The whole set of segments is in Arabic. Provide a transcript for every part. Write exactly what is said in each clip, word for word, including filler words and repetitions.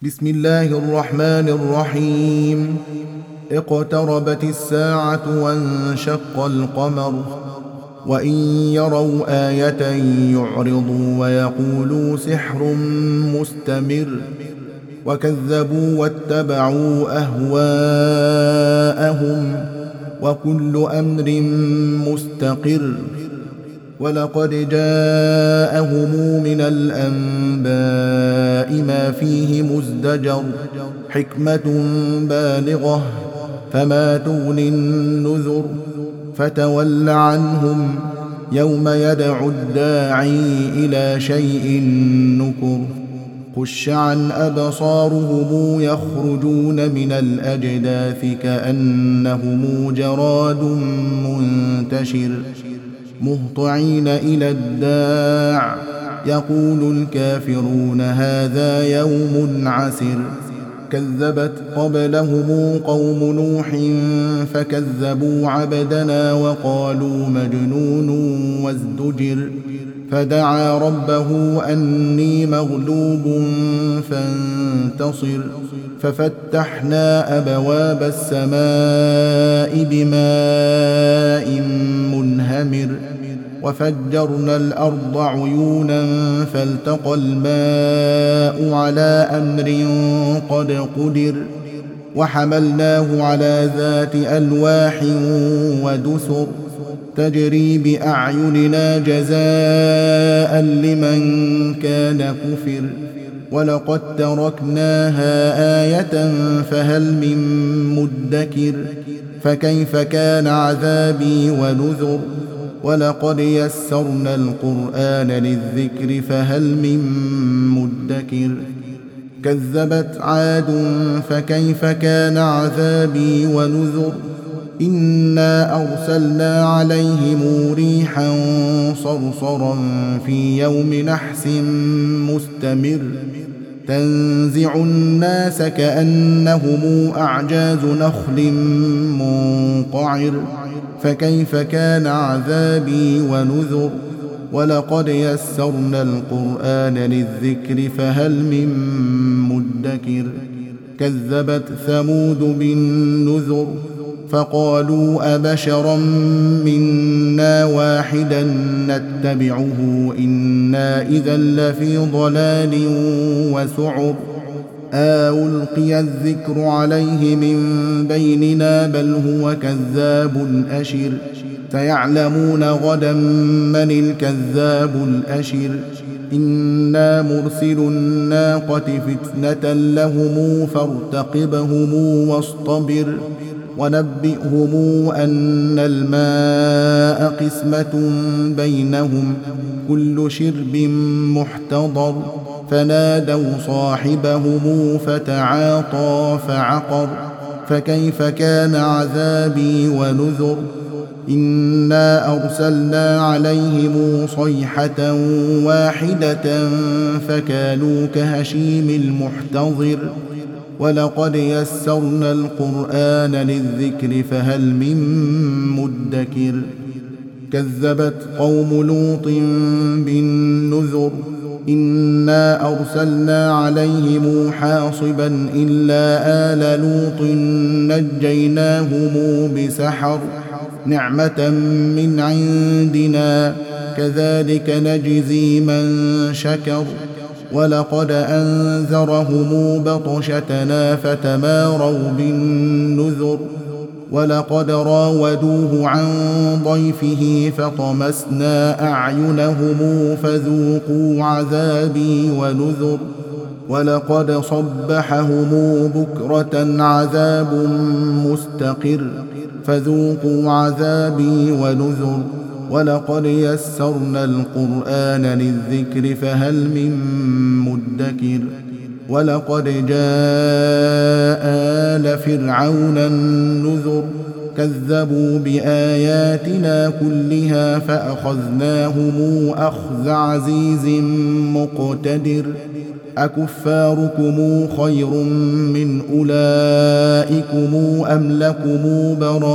بسم الله الرحمن الرحيم. اقتربت الساعة وانشق القمر وإن يروا آية يعرضوا ويقولوا سحر مستمر وكذبوا واتبعوا أهواءهم وكل أمر مستقر ولقد جاءهم من الأنباء ما فيه مزدجر حكمة بالغة فما تغني النذر فتول عنهم يوم يدعو الداعي إلى شيء نكر خش عن أبصارهم يخرجون من الأجداث كأنهم جراد منتشر مهطعين إلى الداع يقول الكافرون هذا يوم عسر كذبت قبلهم قوم نوح فكذبوا عبدنا وقالوا مجنون وازدجر فدعا ربه أني مغلوب فانتصر ففتحنا أبواب السماء بماء منهمر وفجرنا الأرض عيونا فالتقى الماء على أمر قد قدر وحملناه على ذات ألواح ودسر تجري بأعيننا جزاء لمن كان كفر ولقد تركناها آية فهل من مدكر فكيف كان عذابي ونذر ولقد يسرنا القرآن للذكر فهل من مدكر كذبت عاد فكيف كان عذابي ونذر إنا أرسلنا عليهم ريحا صرصرا في يوم نحس مستمر تنزع الناس كأنهم أعجاز نخل منقعر فكيف كان عذابي ونذر ولقد يسرنا القرآن للذكر فهل من مدكر كذبت ثمود بالنذر فقالوا أبشرا منا واحدا نتبعه إنا إذا لفي ضلال وسعر ألقي الذكر عليه من بيننا بل هو كذاب أشر سيعلمون غدا من الكذاب الأشر إنا مرسل الناقة فتنة لهم فارتقبهم واصطبر ونبئهم أن الماء قسمة بينهم كل شرب محتضر فنادوا صاحبهم فتعاطى فعقر فكيف كان عذابي ونذر إنا أرسلنا عليهم صيحة واحدة فكانوا كهشيم المحتضر ولقد يسرنا القرآن للذكر فهل من مدكر كذبت قوم لوط بالنذر إنا أرسلنا عليهم حاصبا إلا آل لوط نجيناهم بسحر نعمة من عندنا كذلك نجزي من شكر ولقد أنذرهم بطشتنا فتماروا بالنذر ولقد راودوه عن ضيفه فطمسنا أعينهم فذوقوا عذابي ونذر ولقد صبحهم بكرة عذاب مستقر فذوقوا عذابي ونذر ولقد يسرنا القرآن للذكر فهل من مدكر ولقد جاء آل فرعون النذر كذبوا بآياتنا كلها فأخذناهم أخذ عزيز مقتدر أكفاركم خير من أولئكم أم لكم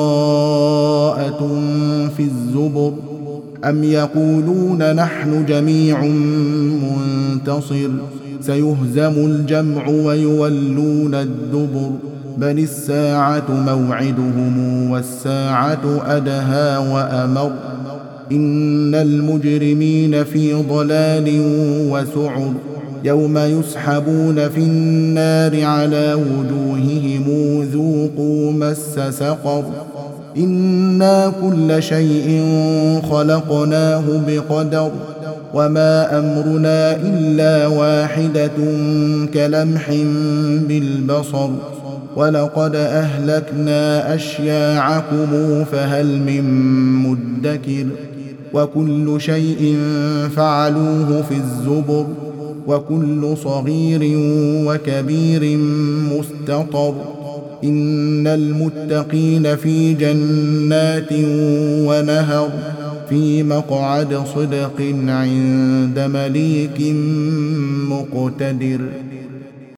براءة في الزبر أم يقولون نحن جميع منتصر سيهزم الجمع ويولون الدبر بل الساعة موعدهم والساعة أدهى وأمر إن المجرمين في ضلال وسعر يوم يسحبون في النار على وجوههم ذوقوا مس سقر إنا كل شيء خلقناه بقدر وما أمرنا إلا واحدة كلمح بالبصر ولقد أهلكنا أشياعكم فهل من مدكر وكل شيء فعلوه في الزبر وكل صغير وكبير مستطر إن المتقين في جنات ونهر في مقعد صدق عند مليك مقتدر.